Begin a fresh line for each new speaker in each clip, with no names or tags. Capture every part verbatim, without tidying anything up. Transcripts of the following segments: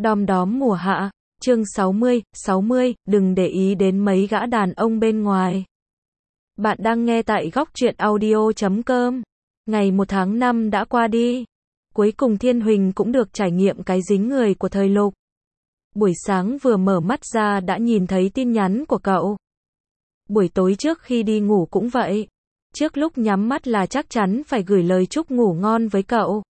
Đom đóm mùa hạ, chương sáu mươi, sáu mươi, đừng để ý đến mấy gã đàn ông bên ngoài. Bạn đang nghe tại góc truyện audio chấm com. Ngày một tháng năm đã qua đi. Cuối cùng Thiên Huỳnh cũng được trải nghiệm cái dính người của thời Lục. Buổi sáng vừa mở mắt ra đã nhìn thấy tin nhắn của cậu. Buổi tối trước khi đi ngủ cũng vậy. Trước lúc nhắm mắt là chắc chắn phải gửi lời chúc ngủ ngon với cậu.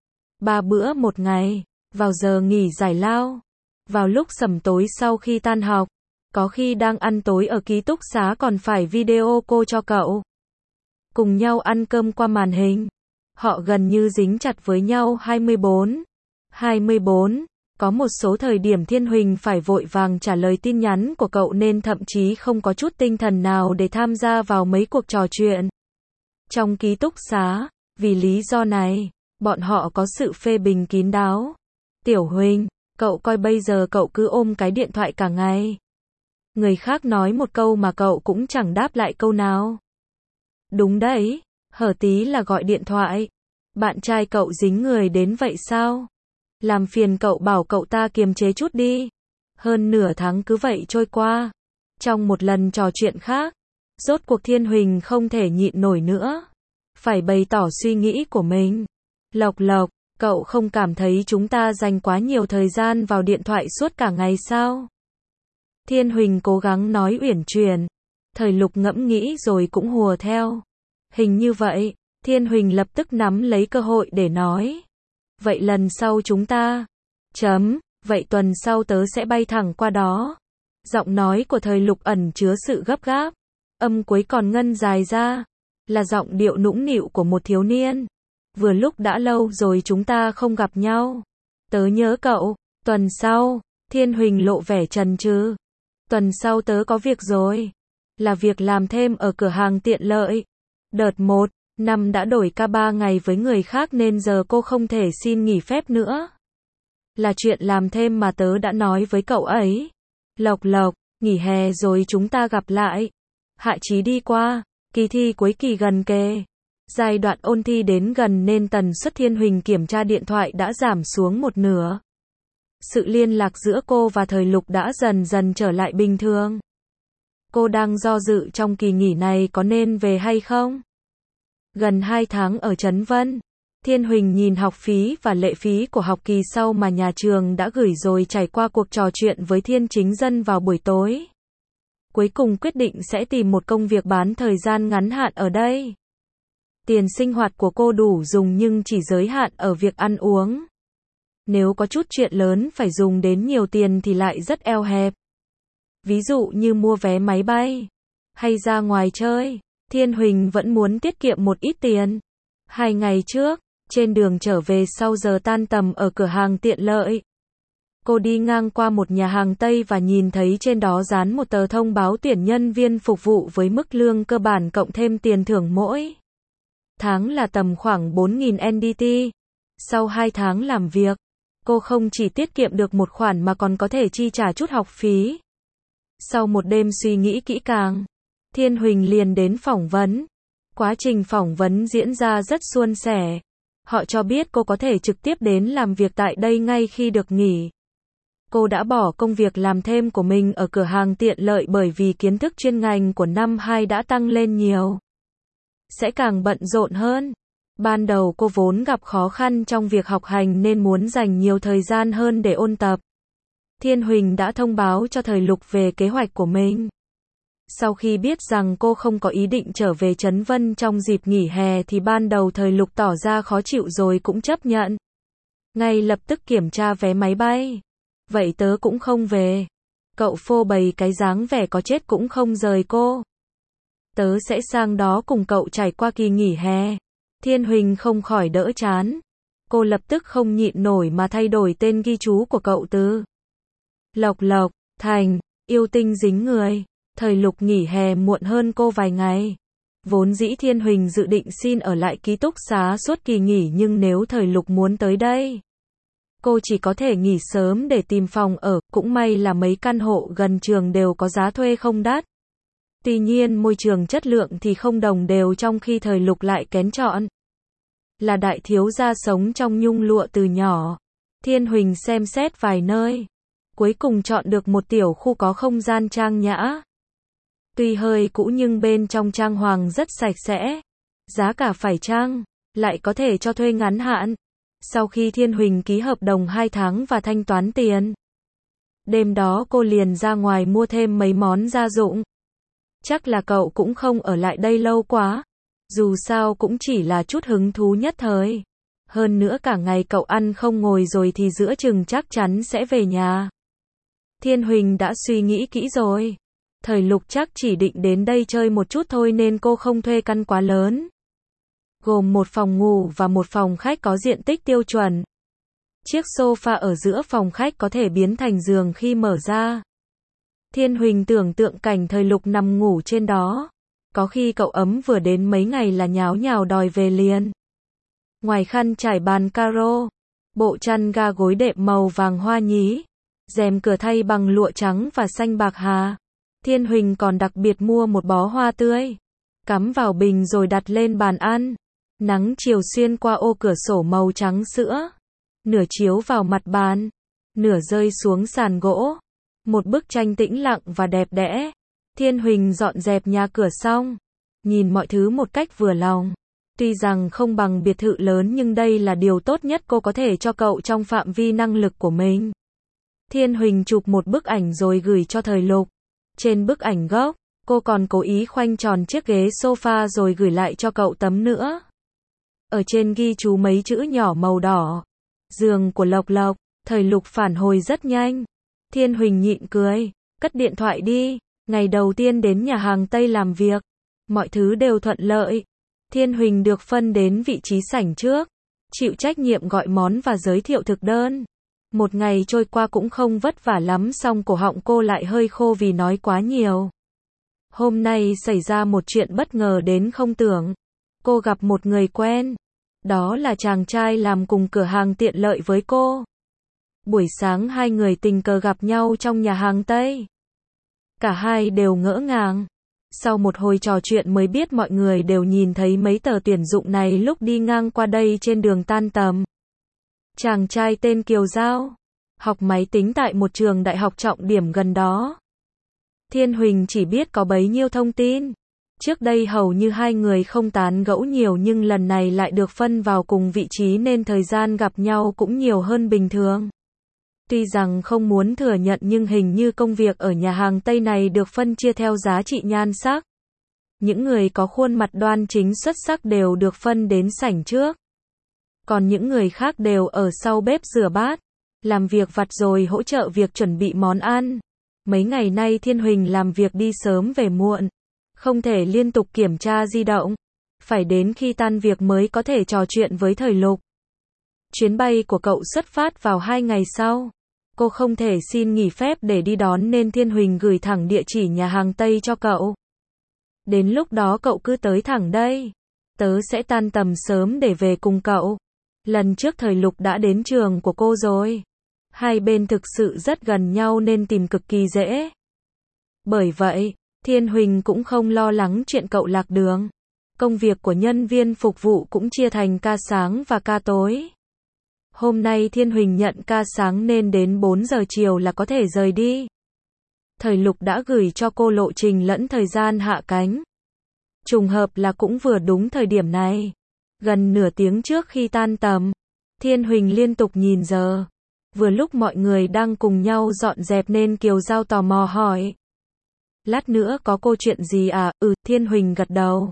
Ba bữa một ngày, vào giờ nghỉ giải lao, vào lúc sẩm tối sau khi tan học, có khi đang ăn tối ở ký túc xá còn phải video call cho cậu. Cùng nhau ăn cơm qua màn hình. Họ gần như dính chặt với nhau hai mươi bốn. hai mươi bốn, có một số thời điểm Thiên Huỳnh phải vội vàng trả lời tin nhắn của cậu nên thậm chí không có chút tinh thần nào để tham gia vào mấy cuộc trò chuyện. Trong ký túc xá, vì lý do này, bọn họ có sự phê bình kín đáo. Tiểu Huỳnh, cậu coi bây giờ cậu cứ ôm cái điện thoại cả ngày. Người khác nói một câu mà cậu cũng chẳng đáp lại câu nào. Đúng đấy, hở tí là gọi điện thoại. Bạn trai cậu dính người đến vậy sao? Làm phiền cậu bảo cậu ta kiềm chế chút đi. Hơn nửa tháng cứ vậy trôi qua. Trong một lần trò chuyện khác, rốt cuộc Thiên Huỳnh không thể nhịn nổi nữa. Phải bày tỏ suy nghĩ của mình. Lộc Lộc, cậu không cảm thấy chúng ta dành quá nhiều thời gian vào điện thoại suốt cả ngày sao? Thiên Huỳnh cố gắng nói uyển chuyển. Thời Lục ngẫm nghĩ rồi cũng hùa theo. Hình như vậy, Thiên Huỳnh lập tức nắm lấy cơ hội để nói. Vậy lần sau chúng ta... Chấm, vậy tuần sau tớ sẽ bay thẳng qua đó. Giọng nói của Thời Lục ẩn chứa sự gấp gáp. Âm cuối còn ngân dài ra. Là giọng điệu nũng nịu của một thiếu niên. Vừa lúc đã lâu rồi chúng ta không gặp nhau. Tớ nhớ cậu. Tuần sau, Thiên Huỳnh lộ vẻ chần chừ. Tuần sau tớ có việc rồi. Là việc làm thêm ở cửa hàng tiện lợi. Đợt một, năm đã đổi ca ba ngày với người khác nên giờ cô không thể xin nghỉ phép nữa. Là chuyện làm thêm mà tớ đã nói với cậu ấy. Lộc Lộc, nghỉ hè rồi chúng ta gặp lại. Hạ Chí đi qua, kỳ thi cuối kỳ gần kề. Giai đoạn ôn thi đến gần nên tần suất Thiên Huỳnh kiểm tra điện thoại đã giảm xuống một nửa. Sự liên lạc giữa cô và Thời Lục đã dần dần trở lại bình thường. Cô đang do dự trong kỳ nghỉ này có nên về hay không? Gần hai tháng ở Trấn Vân, Thiên Huỳnh nhìn học phí và lệ phí của học kỳ sau mà nhà trường đã gửi rồi trải qua cuộc trò chuyện với Thiên Chính Dân vào buổi tối. Cuối cùng quyết định sẽ tìm một công việc bán thời gian ngắn hạn ở đây. Tiền sinh hoạt của cô đủ dùng nhưng chỉ giới hạn ở việc ăn uống. Nếu có chút chuyện lớn phải dùng đến nhiều tiền thì lại rất eo hẹp. Ví dụ như mua vé máy bay, hay ra ngoài chơi, Thiên Huỳnh vẫn muốn tiết kiệm một ít tiền. Hai ngày trước, trên đường trở về sau giờ tan tầm ở cửa hàng tiện lợi, cô đi ngang qua một nhà hàng Tây và nhìn thấy trên đó dán một tờ thông báo tuyển nhân viên phục vụ với mức lương cơ bản cộng thêm tiền thưởng mỗi tháng là tầm khoảng bốn nghìn en đê tê. Sau hai tháng làm việc, cô không chỉ tiết kiệm được một khoản mà còn có thể chi trả chút học phí. Sau một đêm suy nghĩ kỹ càng, Thiên Huỳnh liền đến phỏng vấn. Quá trình phỏng vấn diễn ra rất suôn sẻ. Họ cho biết cô có thể trực tiếp đến làm việc tại đây ngay khi được nghỉ. Cô đã bỏ công việc làm thêm của mình ở cửa hàng tiện lợi bởi vì kiến thức chuyên ngành của năm hai đã tăng lên nhiều. Sẽ càng bận rộn hơn. Ban đầu cô vốn gặp khó khăn trong việc học hành nên muốn dành nhiều thời gian hơn để ôn tập. Thiên Huỳnh đã thông báo cho Thời Lục về kế hoạch của mình. Sau khi biết rằng cô không có ý định trở về Trấn Vân trong dịp nghỉ hè thì ban đầu Thời Lục tỏ ra khó chịu rồi cũng chấp nhận. Ngay lập tức kiểm tra vé máy bay. Vậy tớ cũng không về. Cậu phô bày cái dáng vẻ có chết cũng không rời cô. Tớ sẽ sang đó cùng cậu trải qua kỳ nghỉ hè. Thiên Huỳnh không khỏi đỡ chán. Cô lập tức không nhịn nổi mà thay đổi tên ghi chú của cậu từ Lộc Lộc thành yêu tinh dính người. Thời Lục nghỉ hè muộn hơn cô vài ngày. Vốn dĩ Thiên Huỳnh dự định xin ở lại ký túc xá suốt kỳ nghỉ nhưng nếu Thời Lục muốn tới đây, cô chỉ có thể nghỉ sớm để tìm phòng ở. Cũng may là mấy căn hộ gần trường đều có giá thuê không đắt. Tuy nhiên môi trường chất lượng thì không đồng đều trong khi Thời Lục lại kén chọn. Là đại thiếu gia sống trong nhung lụa từ nhỏ. Thiên Huỳnh xem xét vài nơi, cuối cùng chọn được một tiểu khu có không gian trang nhã. Tuy hơi cũ nhưng bên trong trang hoàng rất sạch sẽ, giá cả phải chăng, lại có thể cho thuê ngắn hạn. Sau khi Thiên Huỳnh ký hợp đồng hai tháng và thanh toán tiền, đêm đó cô liền ra ngoài mua thêm mấy món gia dụng. Chắc là cậu cũng không ở lại đây lâu quá, dù sao cũng chỉ là chút hứng thú nhất thời. Hơn nữa cả ngày cậu ăn không ngồi rồi thì giữa chừng chắc chắn sẽ về nhà. Thiên Huỳnh đã suy nghĩ kỹ rồi. Thời Lục chắc chỉ định đến đây chơi một chút thôi nên cô không thuê căn quá lớn. Gồm một phòng ngủ và một phòng khách có diện tích tiêu chuẩn. Chiếc sofa ở giữa phòng khách có thể biến thành giường khi mở ra. Thiên Huỳnh tưởng tượng cảnh Thời Lục nằm ngủ trên đó. Có khi cậu ấm vừa đến mấy ngày là nháo nhào đòi về liền. Ngoài khăn trải bàn caro, bộ chăn ga gối đệm màu vàng hoa nhí, rèm cửa thay bằng lụa trắng và xanh bạc hà. Thiên Huỳnh còn đặc biệt mua một bó hoa tươi, cắm vào bình rồi đặt lên bàn ăn. Nắng chiều xuyên qua ô cửa sổ màu trắng sữa, nửa chiếu vào mặt bàn, nửa rơi xuống sàn gỗ. Một bức tranh tĩnh lặng và đẹp đẽ. Thiên Huỳnh dọn dẹp nhà cửa xong, nhìn mọi thứ một cách vừa lòng. Tuy rằng không bằng biệt thự lớn nhưng đây là điều tốt nhất cô có thể cho cậu trong phạm vi năng lực của mình. Thiên Huỳnh chụp một bức ảnh rồi gửi cho Thời Lục. Trên bức ảnh gốc, cô còn cố ý khoanh tròn chiếc ghế sofa rồi gửi lại cho cậu tấm nữa. Ở trên ghi chú mấy chữ nhỏ màu đỏ. Giường của Lộc Lộc. Thời Lục phản hồi rất nhanh. Thiên Huỳnh nhịn cười. Cất điện thoại đi. Ngày đầu tiên đến nhà hàng Tây làm việc, mọi thứ đều thuận lợi. Thiên Huỳnh được phân đến vị trí sảnh trước, chịu trách nhiệm gọi món và giới thiệu thực đơn. Một ngày trôi qua cũng không vất vả lắm, song cổ họng cô lại hơi khô vì nói quá nhiều. Hôm nay xảy ra một chuyện bất ngờ đến không tưởng. Cô gặp một người quen, đó là chàng trai làm cùng cửa hàng tiện lợi với cô. Buổi sáng hai người tình cờ gặp nhau trong nhà hàng Tây. Cả hai đều ngỡ ngàng. Sau một hồi trò chuyện mới biết mọi người đều nhìn thấy mấy tờ tuyển dụng này lúc đi ngang qua đây trên đường tan tầm. Chàng trai tên Kiều Giao, học máy tính tại một trường đại học trọng điểm gần đó. Thiên Huỳnh chỉ biết có bấy nhiêu thông tin. Trước đây hầu như hai người không tán gẫu nhiều nhưng lần này lại được phân vào cùng vị trí nên thời gian gặp nhau cũng nhiều hơn bình thường. Tuy rằng không muốn thừa nhận nhưng hình như công việc ở nhà hàng Tây này được phân chia theo giá trị nhan sắc. Những người có khuôn mặt đoan chính xuất sắc đều được phân đến sảnh trước. Còn những người khác đều ở sau bếp rửa bát, làm việc vặt rồi hỗ trợ việc chuẩn bị món ăn. Mấy ngày nay Thiên Huỳnh làm việc đi sớm về muộn, không thể liên tục kiểm tra di động. Phải đến khi tan việc mới có thể trò chuyện với Thời Lục. Chuyến bay của cậu xuất phát vào hai ngày sau. Cô không thể xin nghỉ phép để đi đón nên Thiên Huỳnh gửi thẳng địa chỉ nhà hàng Tây cho cậu. Đến lúc đó cậu cứ tới thẳng đây. Tớ sẽ tan tầm sớm để về cùng cậu. Lần trước Thời Lục đã đến trường của cô rồi. Hai bên thực sự rất gần nhau nên tìm cực kỳ dễ. Bởi vậy, Thiên Huỳnh cũng không lo lắng chuyện cậu lạc đường. Công việc của nhân viên phục vụ cũng chia thành ca sáng và ca tối. Hôm nay Thiên Huỳnh nhận ca sáng nên đến bốn giờ chiều là có thể rời đi. Thời Lục đã gửi cho cô lộ trình lẫn thời gian hạ cánh. Trùng hợp là cũng vừa đúng thời điểm này. Gần nửa tiếng trước khi tan tầm, Thiên Huỳnh liên tục nhìn giờ. Vừa lúc mọi người đang cùng nhau dọn dẹp nên Kiều Giao tò mò hỏi. Lát nữa có câu chuyện gì à? Ừ, Thiên Huỳnh gật đầu.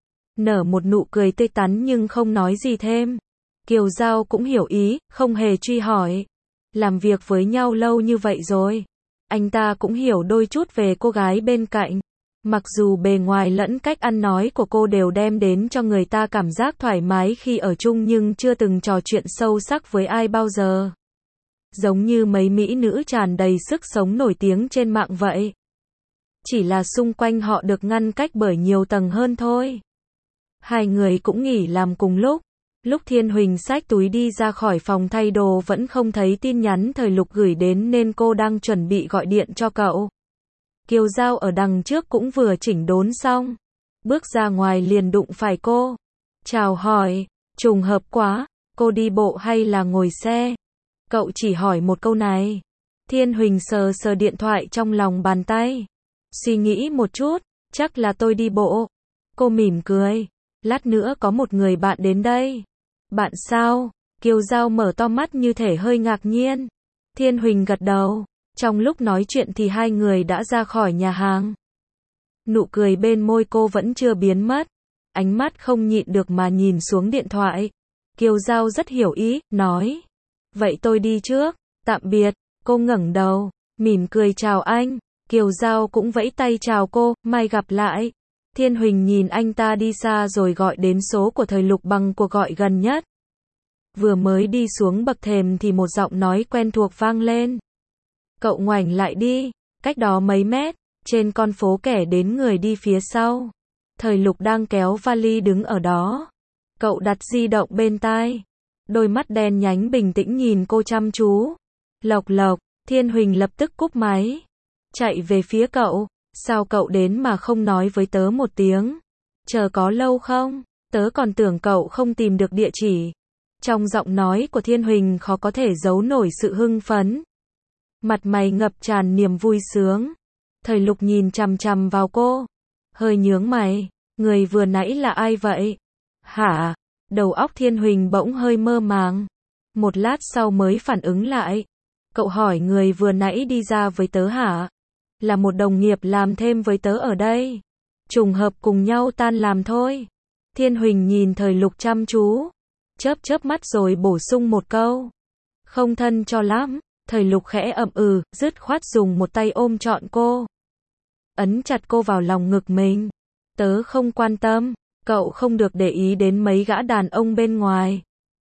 Nở một nụ cười tươi tắn nhưng không nói gì thêm. Kiều Giao cũng hiểu ý, không hề truy hỏi. Làm việc với nhau lâu như vậy rồi, anh ta cũng hiểu đôi chút về cô gái bên cạnh. Mặc dù bề ngoài lẫn cách ăn nói của cô đều đem đến cho người ta cảm giác thoải mái khi ở chung nhưng chưa từng trò chuyện sâu sắc với ai bao giờ. Giống như mấy mỹ nữ tràn đầy sức sống nổi tiếng trên mạng vậy. Chỉ là xung quanh họ được ngăn cách bởi nhiều tầng hơn thôi. Hai người cũng nghỉ làm cùng lúc. Lúc Thiên Huỳnh xách túi đi ra khỏi phòng thay đồ vẫn không thấy tin nhắn Thời Lục gửi đến nên cô đang chuẩn bị gọi điện cho cậu. Kiều Giao ở đằng trước cũng vừa chỉnh đốn xong. Bước ra ngoài liền đụng phải cô. Chào hỏi, trùng hợp quá, cô đi bộ hay là ngồi xe? Cậu chỉ hỏi một câu này. Thiên Huỳnh sờ sờ điện thoại trong lòng bàn tay. Suy nghĩ một chút, chắc là tôi đi bộ. Cô mỉm cười. Lát nữa có một người bạn đến đây. Bạn sao? Kiều Giao mở to mắt như thể hơi ngạc nhiên. Thiên Huỳnh gật đầu. Trong lúc nói chuyện thì hai người đã ra khỏi nhà hàng. Nụ cười bên môi cô vẫn chưa biến mất. Ánh mắt không nhịn được mà nhìn xuống điện thoại. Kiều Giao rất hiểu ý, nói. Vậy tôi đi trước. Tạm biệt. Cô ngẩng đầu, mỉm cười chào anh. Kiều Giao cũng vẫy tay chào cô, mai gặp lại. Thiên Huỳnh nhìn anh ta đi xa rồi gọi đến số của Thời Lục bằng cuộc gọi gần nhất. Vừa mới đi xuống bậc thềm thì một giọng nói quen thuộc vang lên. Cậu ngoảnh lại đi, cách đó mấy mét, trên con phố kẻ đến người đi phía sau. Thời Lục đang kéo vali đứng ở đó. Cậu đặt di động bên tai. Đôi mắt đen nhánh bình tĩnh nhìn cô chăm chú. Lộc Lộc, Thiên Huỳnh lập tức cúp máy. Chạy về phía cậu. Sao cậu đến mà không nói với tớ một tiếng? Chờ có lâu không? Tớ còn tưởng cậu không tìm được địa chỉ. Trong giọng nói của Thiên Huỳnh khó có thể giấu nổi sự hưng phấn. Mặt mày ngập tràn niềm vui sướng. Thời Lục nhìn chằm chằm vào cô. Hơi nhướng mày. Người vừa nãy là ai vậy? Hả? Đầu óc Thiên Huỳnh bỗng hơi mơ màng. Một lát sau mới phản ứng lại. Cậu hỏi người vừa nãy đi ra với tớ hả? Là một đồng nghiệp làm thêm với tớ ở đây. Trùng hợp cùng nhau tan làm thôi. Thiên Huỳnh nhìn Thời Lục chăm chú. Chớp chớp mắt rồi bổ sung một câu. Không thân cho lắm. Thời Lục khẽ ậm ừ, dứt khoát dùng một tay ôm trọn cô. Ấn chặt cô vào lòng ngực mình. Tớ không quan tâm. Cậu không được để ý đến mấy gã đàn ông bên ngoài.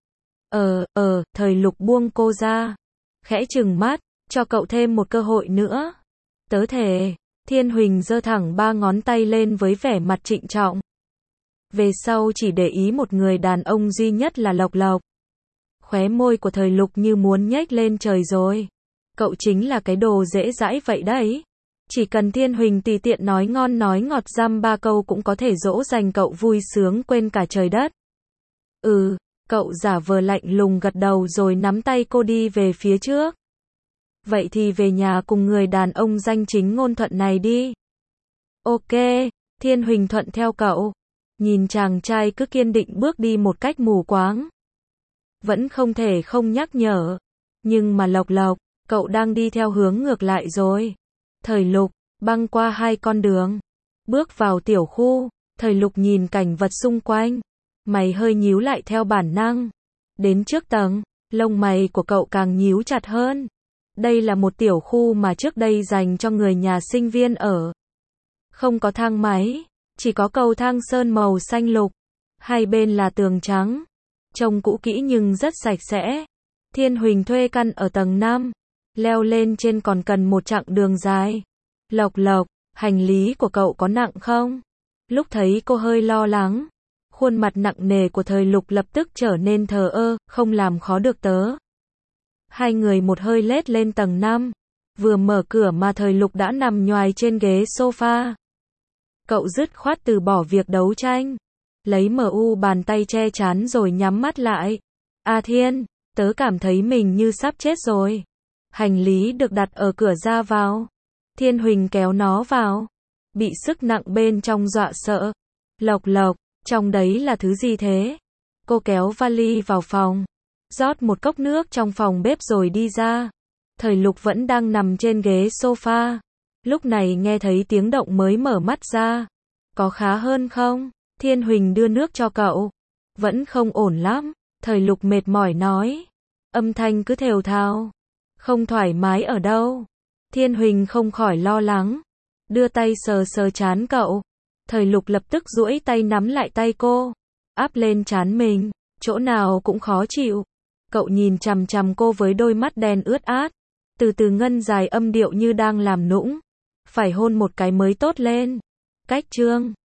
Ờ, ờ, Thời Lục buông cô ra. Khẽ trừng mắt, cho cậu thêm một cơ hội nữa. Tớ thề. Thiên Huỳnh giơ thẳng ba ngón tay lên với vẻ mặt trịnh trọng. Về sau chỉ để ý một người đàn ông duy nhất là Lộc Lộc. Khóe môi của Thời Lục như muốn nhếch lên trời rồi. Cậu chính là cái đồ dễ dãi vậy đấy. Chỉ cần Thiên Huỳnh tùy tiện nói ngon nói ngọt dăm ba câu cũng có thể dỗ dành cậu vui sướng quên cả trời đất. Ừ, cậu giả vờ lạnh lùng gật đầu rồi nắm tay cô đi về phía trước. Vậy thì về nhà cùng người đàn ông danh chính ngôn thuận này đi. Ok, Thiên Huỳnh thuận theo cậu. Nhìn chàng trai cứ kiên định bước đi một cách mù quáng. Vẫn không thể không nhắc nhở. Nhưng mà Lộc Lộc, cậu đang đi theo hướng ngược lại rồi. Thời Lục, băng qua hai con đường. Bước vào tiểu khu, Thời Lục nhìn cảnh vật xung quanh. Mày hơi nhíu lại theo bản năng. Đến trước tầng, lông mày của cậu càng nhíu chặt hơn. Đây là một tiểu khu mà trước đây dành cho người nhà sinh viên ở. Không có thang máy, chỉ có cầu thang sơn màu xanh lục. Hai bên là tường trắng. Trông cũ kỹ nhưng rất sạch sẽ. Thiên Huỳnh thuê căn ở tầng năm. Leo lên trên còn cần một chặng đường dài. Lộc Lộc, hành lý của cậu có nặng không? Lúc thấy cô hơi lo lắng. Khuôn mặt nặng nề của Thời Lục lập tức trở nên thờ ơ, không làm khó được tớ. Hai người một hơi lết lên tầng năm. Vừa mở cửa mà Thời Lục đã nằm nhoài trên ghế sofa. Cậu dứt khoát từ bỏ việc đấu tranh. Lấy em u bàn tay che chắn rồi nhắm mắt lại. A Thiên, tớ cảm thấy mình như sắp chết rồi. Hành lý được đặt ở cửa ra vào. Thiên Huỳnh kéo nó vào. Bị sức nặng bên trong dọa sợ. Lộc Lộc, trong đấy là thứ gì thế? Cô kéo vali vào phòng. Rót một cốc nước trong phòng bếp rồi đi ra. Thời Lục vẫn đang nằm trên ghế sofa. Lúc này nghe thấy tiếng động mới mở mắt ra. Có khá hơn không? Thiên Huỳnh đưa nước cho cậu. Vẫn không ổn lắm. Thời Lục mệt mỏi nói. Âm thanh cứ thều thào. Không thoải mái ở đâu. Thiên Huỳnh không khỏi lo lắng. Đưa tay sờ sờ trán cậu. Thời Lục lập tức duỗi tay nắm lại tay cô. Áp lên trán mình. Chỗ nào cũng khó chịu. Cậu nhìn chằm chằm cô với đôi mắt đen ướt át. Từ từ ngân dài âm điệu như đang làm nũng. Phải hôn một cái mới tốt lên. Cách chương